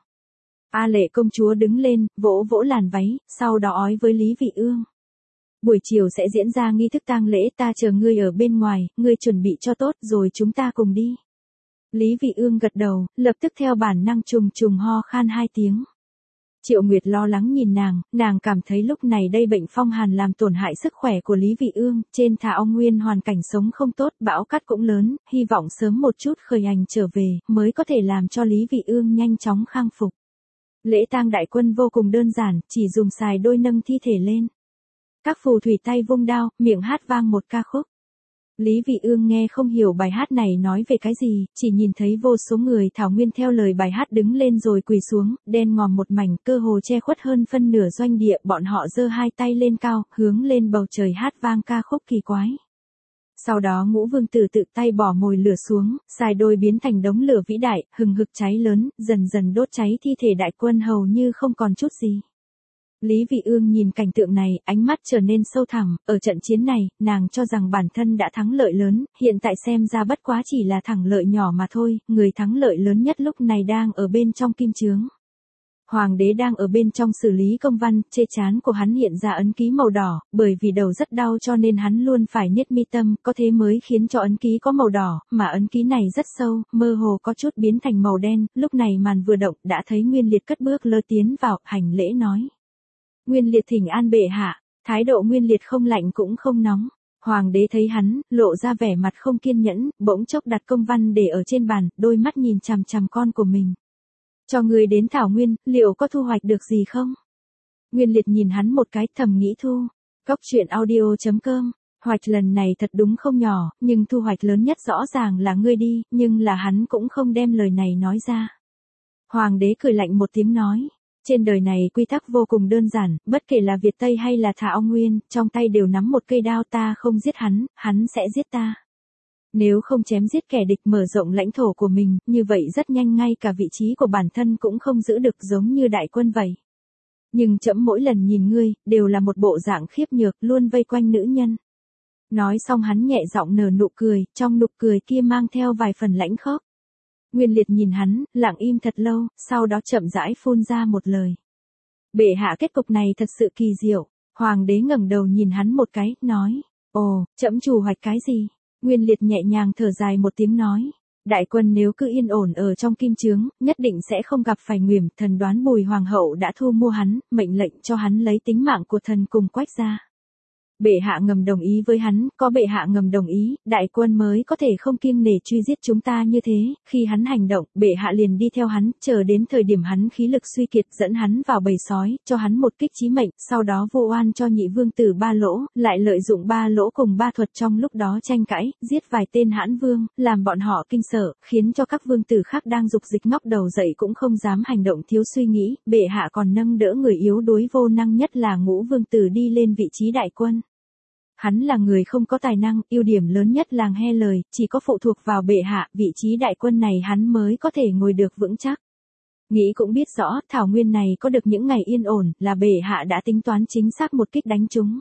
A Lệ công chúa đứng lên, vỗ vỗ làn váy, sau đó ói với Lý Vị Ương. Buổi chiều sẽ diễn ra nghi thức tang lễ, ta chờ ngươi ở bên ngoài, ngươi chuẩn bị cho tốt rồi chúng ta cùng đi. Lý Vị Ương gật đầu, lập tức theo bản năng trùng trùng ho khan 2 tiếng. Triệu Nguyệt lo lắng nhìn nàng cảm thấy lúc này đây bệnh phong hàn làm tổn hại sức khỏe của Lý Vị Ương, trên Thảo Nguyên hoàn cảnh sống không tốt, bão cát cũng lớn, hy vọng sớm một chút khởi hành trở về, mới có thể làm cho Lý Vị Ương nhanh chóng khang phục. Lễ tang đại quân vô cùng đơn giản, chỉ dùng xài đôi nâng thi thể lên. Các phù thủy tay vung đao, miệng hát vang một ca khúc. Lý Vị Ương nghe không hiểu bài hát này nói về cái gì, chỉ nhìn thấy vô số người Thảo Nguyên theo lời bài hát đứng lên rồi quỳ xuống, đen ngòm một mảnh, cơ hồ che khuất hơn phân nửa doanh địa, bọn họ giơ 2 tay lên cao, hướng lên bầu trời hát vang ca khúc kỳ quái. Sau đó Ngũ Vương Tử tự tay bỏ mồi lửa xuống, xài đôi biến thành đống lửa vĩ đại, hừng hực cháy lớn, dần dần đốt cháy thi thể đại quân hầu như không còn chút gì. Lý Vị Ương nhìn cảnh tượng này, ánh mắt trở nên sâu thẳm, ở trận chiến này, nàng cho rằng bản thân đã thắng lợi lớn, hiện tại xem ra bất quá chỉ là thắng lợi nhỏ mà thôi, người thắng lợi lớn nhất lúc này đang ở bên trong kim chướng. Hoàng đế đang ở bên trong xử lý công văn, trên trán của hắn hiện ra ấn ký màu đỏ, bởi vì đầu rất đau cho nên hắn luôn phải niết mi tâm, có thế mới khiến cho ấn ký có màu đỏ, mà ấn ký này rất sâu, mơ hồ có chút biến thành màu đen, lúc này màn vừa động, đã thấy Nguyên Liệt cất bước lơ tiến vào, hành lễ nói. Nguyên Liệt thỉnh an bệ hạ, thái độ Nguyên Liệt không lạnh cũng không nóng. Hoàng đế thấy hắn, lộ ra vẻ mặt không kiên nhẫn, bỗng chốc đặt công văn để ở trên bàn, đôi mắt nhìn chằm chằm con của mình. Cho người đến Thảo Nguyên, liệu có thu hoạch được gì không? Nguyên Liệt nhìn hắn một cái, thầm nghĩ thu. Coctruyện.audio.com, hoạch lần này thật đúng không nhỏ, nhưng thu hoạch lớn nhất rõ ràng là ngươi đi, nhưng là hắn cũng không đem lời này nói ra. Hoàng đế cười lạnh một tiếng nói. Trên đời này quy tắc vô cùng đơn giản, bất kể là Việt Tây hay là Thảo Nguyên, trong tay đều nắm một cây đao, ta không giết hắn, hắn sẽ giết ta. Nếu không chém giết kẻ địch mở rộng lãnh thổ của mình, như vậy rất nhanh ngay cả vị trí của bản thân cũng không giữ được giống như đại quân vậy. Nhưng trẫm mỗi lần nhìn ngươi, đều là một bộ dạng khiếp nhược, luôn vây quanh nữ nhân. Nói xong hắn nhẹ giọng nở nụ cười, trong nụ cười kia mang theo vài phần lãnh khốc. Nguyên Liệt nhìn hắn, lặng im thật lâu, sau đó chậm rãi phun ra một lời. Bệ hạ kết cục này thật sự kỳ diệu. Hoàng đế ngẩng đầu nhìn hắn một cái, nói, ồ, trẫm chủ hoạch cái gì? Nguyên Liệt nhẹ nhàng thở dài một tiếng nói, đại quân nếu cứ yên ổn ở trong kim chướng, nhất định sẽ không gặp phải nguy. Thần đoán Bùi hoàng hậu đã thu mua hắn, mệnh lệnh cho hắn lấy tính mạng của thần cùng Quách gia. Bệ hạ ngầm đồng ý với hắn, có bệ hạ ngầm đồng ý, đại quân mới có thể không kiêng nể truy giết chúng ta như thế. Khi hắn hành động, bệ hạ liền đi theo hắn, chờ đến thời điểm hắn khí lực suy kiệt, dẫn hắn vào bầy sói, cho hắn một kích chí mệnh, sau đó vu oan cho nhị vương tử Ba Lỗ, lại lợi dụng Ba Lỗ cùng Ba Thuật trong lúc đó tranh cãi, giết vài tên hãn vương, làm bọn họ kinh sợ, khiến cho các vương tử khác đang dục dịch ngóc đầu dậy cũng không dám hành động thiếu suy nghĩ. Bệ hạ còn nâng đỡ người yếu đuối vô năng nhất là Ngũ vương tử đi lên vị trí đại quân. Hắn là người không có tài năng, ưu điểm lớn nhất là nghe lời, chỉ có phụ thuộc vào bệ hạ, vị trí đại quân này hắn mới có thể ngồi được vững chắc. Nghĩ cũng biết rõ, thảo nguyên này có được những ngày yên ổn, là bệ hạ đã tính toán chính xác một kích đánh chúng.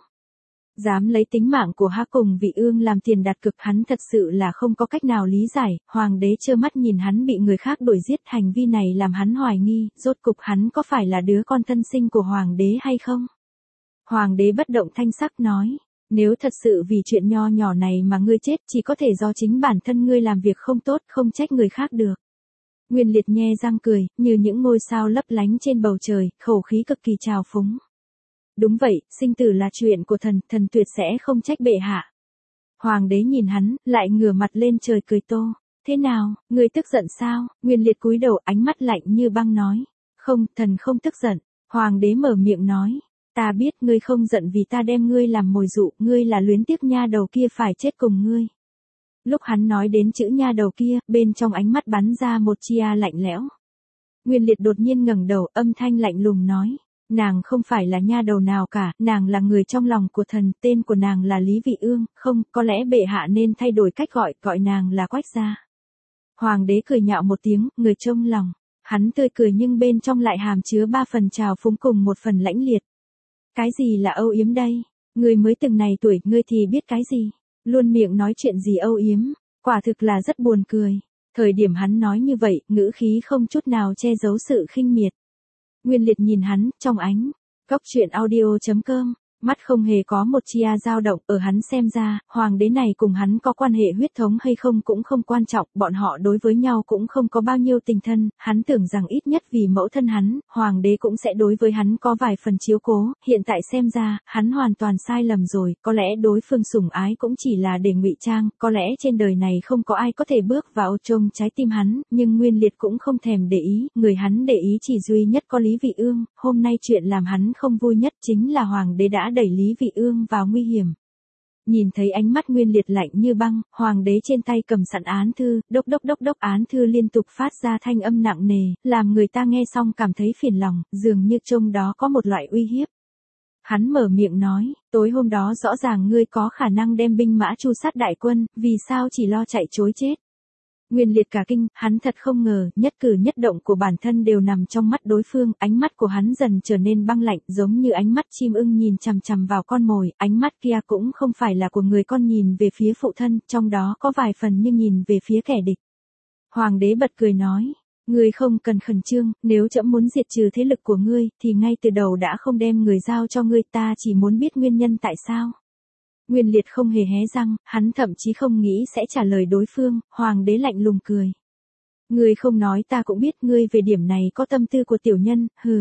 Dám lấy tính mạng của Há cùng Vị Ương làm tiền đặt cược, hắn thật sự là không có cách nào lý giải. Hoàng đế trơ mắt nhìn hắn bị người khác đuổi giết, hành vi này làm hắn hoài nghi, rốt cục hắn có phải là đứa con thân sinh của hoàng đế hay không? Hoàng đế bất động thanh sắc nói, nếu thật sự vì chuyện nho nhỏ này mà ngươi chết, chỉ có thể do chính bản thân ngươi làm việc không tốt, không trách người khác được. Nguyên Liệt nhe răng cười, như những ngôi sao lấp lánh trên bầu trời, khẩu khí cực kỳ trào phúng. Đúng vậy, sinh tử là chuyện của thần, thần tuyệt sẽ không trách bệ hạ. Hoàng đế nhìn hắn, lại ngửa mặt lên trời cười to. Thế nào, ngươi tức giận sao? Nguyên Liệt cúi đầu, ánh mắt lạnh như băng nói. Không, thần không tức giận. Hoàng đế mở miệng nói. Ta biết ngươi không giận vì ta đem ngươi làm mồi dụ, ngươi là luyến tiếc nha đầu kia phải chết cùng ngươi. Lúc hắn nói đến chữ nha đầu kia, bên trong ánh mắt bắn ra một chia lạnh lẽo. Nguyên Liệt đột nhiên ngẩng đầu, âm thanh lạnh lùng nói. Nàng không phải là nha đầu nào cả, nàng là người trong lòng của thần, tên của nàng là Lý Vị Ương, không, có lẽ bệ hạ nên thay đổi cách gọi nàng là Quách gia. Hoàng đế cười nhạo một tiếng, người trong lòng. Hắn tươi cười nhưng bên trong lại hàm chứa 3 phần trào phúng cùng 1 phần lãnh liệt. Cái gì là âu yếm đây? Ngươi mới từng này tuổi, ngươi thì biết cái gì? Luôn miệng nói chuyện gì âu yếm? Quả thực là rất buồn cười. Thời điểm hắn nói như vậy, ngữ khí không chút nào che giấu sự khinh miệt. Nguyên Liệt nhìn hắn, trong ánh. Góc truyện audio.com, mắt không hề có một chia dao động, ở hắn xem ra, hoàng đế này cùng hắn có quan hệ huyết thống hay không cũng không quan trọng, bọn họ đối với nhau cũng không có bao nhiêu tình thân, hắn tưởng rằng ít nhất vì mẫu thân hắn, hoàng đế cũng sẽ đối với hắn có vài phần chiếu cố, hiện tại xem ra, hắn hoàn toàn sai lầm rồi, có lẽ đối phương sủng ái cũng chỉ là để ngụy trang, có lẽ trên đời này không có ai có thể bước vào trong trái tim hắn, nhưng Nguyên Liệt cũng không thèm để ý, người hắn để ý chỉ duy nhất có Lý Vị Ương, hôm nay chuyện làm hắn không vui nhất chính là hoàng đế đã đẩy Lý Vị Ương vào nguy hiểm. Nhìn thấy ánh mắt Nguyên Liệt lạnh như băng, hoàng đế trên tay cầm sẵn án thư, đốc đốc án thư liên tục phát ra thanh âm nặng nề, làm người ta nghe xong cảm thấy phiền lòng, dường như trong đó có một loại uy hiếp. Hắn mở miệng nói, tối hôm đó rõ ràng ngươi có khả năng đem binh mã tru sát đại quân, vì sao chỉ lo chạy trối chết? Nguyên Liệt cả kinh, hắn thật không ngờ, nhất cử nhất động của bản thân đều nằm trong mắt đối phương, ánh mắt của hắn dần trở nên băng lạnh, giống như ánh mắt chim ưng nhìn chằm chằm vào con mồi, ánh mắt kia cũng không phải là của người con nhìn về phía phụ thân, trong đó có vài phần như nhìn về phía kẻ địch. Hoàng đế bật cười nói, ngươi không cần khẩn trương, nếu trẫm muốn diệt trừ thế lực của ngươi, thì ngay từ đầu đã không đem người giao cho ngươi, ta chỉ muốn biết nguyên nhân tại sao. Nguyên Liệt không hề hé răng, hắn thậm chí không nghĩ sẽ trả lời đối phương, hoàng đế lạnh lùng cười. Ngươi không nói ta cũng biết ngươi về điểm này có tâm tư của tiểu nhân, hừ.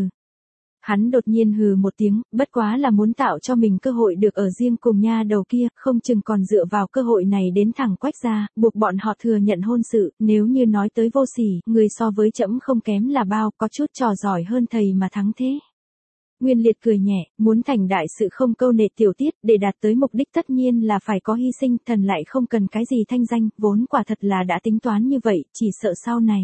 Hắn đột nhiên hừ một tiếng, bất quá là muốn tạo cho mình cơ hội được ở riêng cùng nha đầu kia, không chừng còn dựa vào cơ hội này đến thẳng Quách gia, buộc bọn họ thừa nhận hôn sự, nếu như nói tới vô sỉ, người so với trẫm không kém là bao, có chút trò giỏi hơn thầy mà thắng thế. Nguyên Liệt cười nhẹ, muốn thành đại sự không câu nệ tiểu tiết, để đạt tới mục đích tất nhiên là phải có hy sinh, thần lại không cần cái gì thanh danh, vốn quả thật là đã tính toán như vậy, chỉ sợ sau này.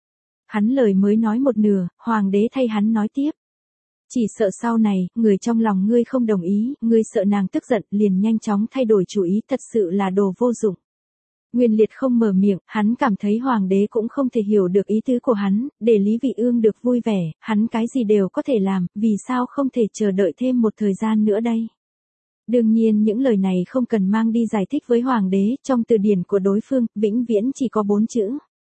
Hắn lời mới nói một nửa, hoàng đế thay hắn nói tiếp. Chỉ sợ sau này, người trong lòng ngươi không đồng ý, ngươi sợ nàng tức giận, liền nhanh chóng thay đổi chủ ý, thật sự là đồ vô dụng. Nguyên Liệt không mở miệng, hắn cảm thấy hoàng đế cũng không thể hiểu được ý tứ của hắn, để Lý Vị Ương được vui vẻ, hắn cái gì đều có thể làm, vì sao không thể chờ đợi thêm một thời gian nữa đây. Đương nhiên những lời này không cần mang đi giải thích với hoàng đế, trong từ điển của đối phương, vĩnh viễn chỉ có 4 chữ.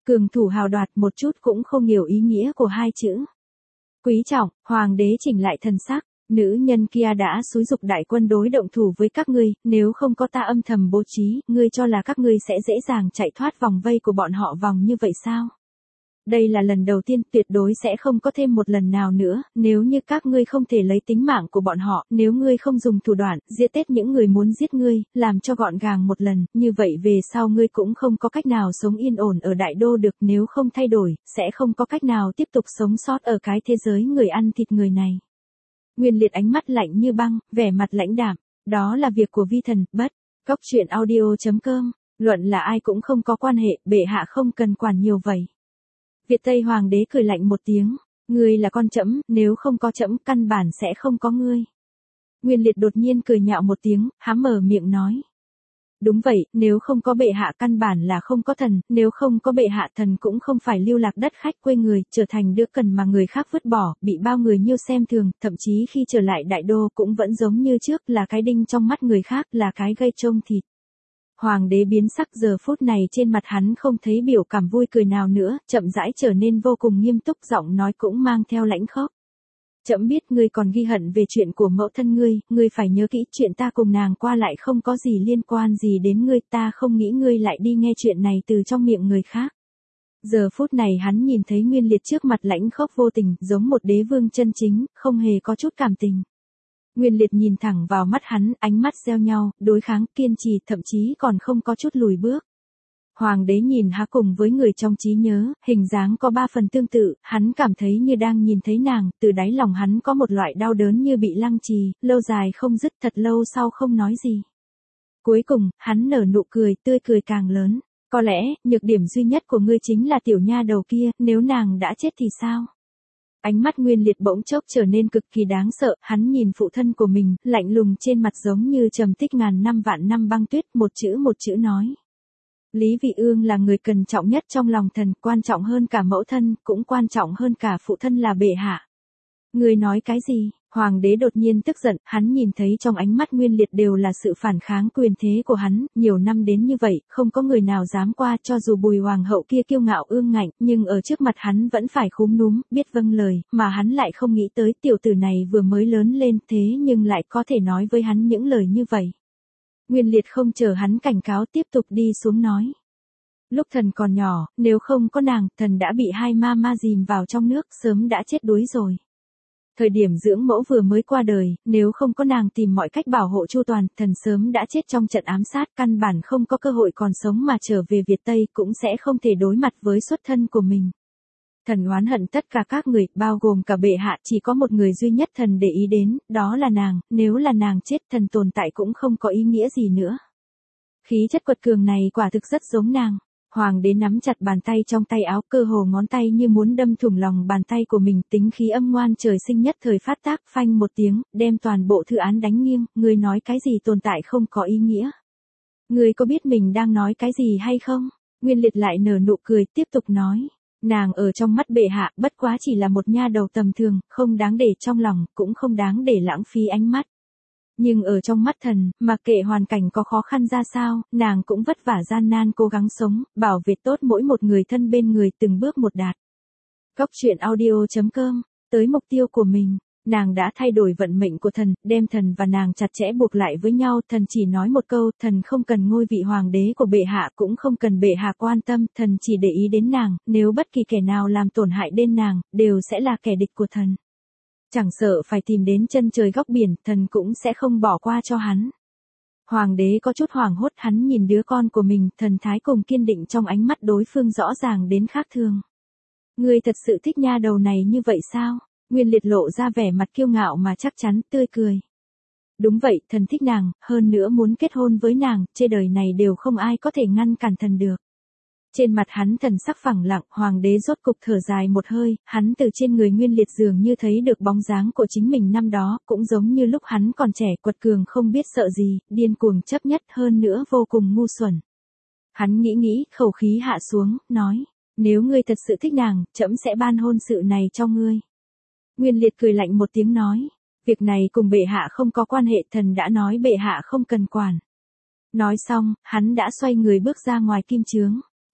Cường thủ hào đoạt một chút cũng không hiểu ý nghĩa của hai chữ. Quý trọng, hoàng đế chỉnh lại thần sắc, nữ nhân kia đã xúi giục đại quân đối động thủ với các ngươi, nếu không có ta âm thầm bố trí, ngươi cho là các ngươi sẽ dễ dàng chạy thoát vòng vây của bọn họ vòng như vậy sao? Đây là lần đầu tiên, tuyệt đối sẽ không có thêm một lần nào nữa, nếu như các ngươi không thể lấy tính mạng của bọn họ, nếu ngươi không dùng thủ đoạn, giết chết những người muốn giết ngươi, làm cho gọn gàng một lần, như vậy về sau ngươi cũng không có cách nào sống yên ổn ở đại đô được, nếu không thay đổi, sẽ không có cách nào tiếp tục sống sót ở cái thế giới người ăn thịt người này. Nguyên Liệt ánh mắt lạnh như băng, vẻ mặt lãnh đạm, đó là việc của vi thần, bất. Cóc truyện audio.com, luận là ai cũng không có quan hệ, bệ hạ không cần quản nhiều vậy. Việt Tây Hoàng đế cười lạnh một tiếng, ngươi là con trẫm, nếu không có trẫm căn bản sẽ không có ngươi. Nguyên Liệt đột nhiên cười nhạo một tiếng, há mở miệng nói. Đúng vậy, nếu không có bệ hạ căn bản là không có thần, nếu không có bệ hạ thần cũng không phải lưu lạc đất khách quê người, trở thành đứa cần mà người khác vứt bỏ, bị bao người nhiêu xem thường, thậm chí khi trở lại đại đô cũng vẫn giống như trước, là cái đinh trong mắt người khác, là cái gây trông thịt. Hoàng đế biến sắc, giờ phút này trên mặt hắn không thấy biểu cảm vui cười nào nữa, chậm rãi trở nên vô cùng nghiêm túc, giọng nói cũng mang theo lãnh khốc. Trẫm biết ngươi còn ghi hận về chuyện của mẫu thân ngươi phải nhớ kỹ, chuyện ta cùng nàng qua lại không có gì liên quan gì đến ngươi, ta không nghĩ ngươi lại đi nghe chuyện này từ trong miệng người khác. Giờ phút này hắn nhìn thấy Nguyên Liệt trước mặt lãnh khốc vô tình, giống một đế vương chân chính, không hề có chút cảm tình. Nguyên Liệt nhìn thẳng vào mắt hắn, ánh mắt gieo nhau, đối kháng, kiên trì, thậm chí còn không có chút lùi bước. Hoàng đế nhìn hắn cùng với người trong trí nhớ, hình dáng có 3 phần tương tự, hắn cảm thấy như đang nhìn thấy nàng, từ đáy lòng hắn có một loại đau đớn như bị lăng trì, lâu dài không dứt, thật lâu sau không nói gì. Cuối cùng, hắn nở nụ cười, tươi cười càng lớn. Có lẽ, nhược điểm duy nhất của ngươi chính là tiểu nha đầu kia, nếu nàng đã chết thì sao? Ánh mắt Nguyên Liệt bỗng chốc trở nên cực kỳ đáng sợ, hắn nhìn phụ thân của mình, lạnh lùng trên mặt giống như trầm tích ngàn năm vạn năm băng tuyết, một chữ nói. Lý Vị Ương là người cần trọng nhất trong lòng thần, quan trọng hơn cả mẫu thân, cũng quan trọng hơn cả phụ thân là bệ hạ. Người nói cái gì? Hoàng đế đột nhiên tức giận, hắn nhìn thấy trong ánh mắt Nguyên Liệt đều là sự phản kháng quyền thế của hắn, nhiều năm đến như vậy, không có người nào dám qua, cho dù Bùi hoàng hậu kia kiêu ngạo ương ngạnh, nhưng ở trước mặt hắn vẫn phải khúm núm, biết vâng lời, mà hắn lại không nghĩ tới tiểu tử này vừa mới lớn lên thế nhưng lại có thể nói với hắn những lời như vậy. Nguyên Liệt không chờ hắn cảnh cáo, tiếp tục đi xuống nói. Lúc thần còn nhỏ, nếu không có nàng, thần đã bị hai ma dìm vào trong nước, sớm đã chết đuối rồi. Thời điểm dưỡng mẫu vừa mới qua đời, nếu không có nàng tìm mọi cách bảo hộ chu toàn, thần sớm đã chết trong trận ám sát, căn bản không có cơ hội còn sống mà trở về Việt Tây, cũng sẽ không thể đối mặt với xuất thân của mình. Thần oán hận tất cả các người, bao gồm cả bệ hạ, chỉ có một người duy nhất thần để ý đến, đó là nàng, nếu là nàng chết, thần tồn tại cũng không có ý nghĩa gì nữa. Khí chất quật cường này quả thực rất giống nàng. Hoàng đế nắm chặt bàn tay trong tay áo, cơ hồ ngón tay như muốn đâm thủng lòng bàn tay của mình, tính khí âm ngoan trời sinh nhất thời phát tác, phanh một tiếng, đem toàn bộ thư án đánh nghiêng, ngươi nói cái gì tồn tại không có ý nghĩa. Ngươi có biết mình đang nói cái gì hay không? Nguyên Liệt lại nở nụ cười, tiếp tục nói. Nàng ở trong mắt bệ hạ, bất quá chỉ là một nha đầu tầm thường, không đáng để trong lòng, cũng không đáng để lãng phí ánh mắt. Nhưng ở trong mắt thần, mặc kệ hoàn cảnh có khó khăn ra sao, nàng cũng vất vả gian nan cố gắng sống, bảo vệ tốt mỗi một người thân bên người, từng bước một đạt. Cóc truyện audio.com, tới mục tiêu của mình, nàng đã thay đổi vận mệnh của thần, đem thần và nàng chặt chẽ buộc lại với nhau, thần chỉ nói một câu, thần không cần ngôi vị hoàng đế của bệ hạ, cũng không cần bệ hạ quan tâm, thần chỉ để ý đến nàng, nếu bất kỳ kẻ nào làm tổn hại đến nàng, đều sẽ là kẻ địch của thần. Chẳng sợ phải tìm đến chân trời góc biển, thần cũng sẽ không bỏ qua cho hắn. Hoàng đế có chút hoảng hốt, hắn nhìn đứa con của mình, thần thái cùng kiên định trong ánh mắt đối phương rõ ràng đến khác thường. Ngươi thật sự thích nha đầu này như vậy sao? Nguyên Liệt lộ ra vẻ mặt kiêu ngạo mà chắc chắn, tươi cười. Đúng vậy, thần thích nàng, hơn nữa muốn kết hôn với nàng, trên đời này đều không ai có thể ngăn cản thần được. Trên mặt hắn thần sắc phẳng lặng, hoàng đế rốt cục thở dài một hơi, hắn từ trên người Nguyên Liệt dường như thấy được bóng dáng của chính mình năm đó, cũng giống như lúc hắn còn trẻ, quật cường không biết sợ gì, điên cuồng chấp nhất, hơn nữa vô cùng ngu xuẩn. Hắn nghĩ, khẩu khí hạ xuống, nói, nếu ngươi thật sự thích nàng, trẫm sẽ ban hôn sự này cho ngươi. Nguyên Liệt cười lạnh một tiếng nói, việc này cùng bệ hạ không có quan hệ, thần đã nói bệ hạ không cần quản. Nói xong, hắn đã xoay người bước ra ngoài kim chướng.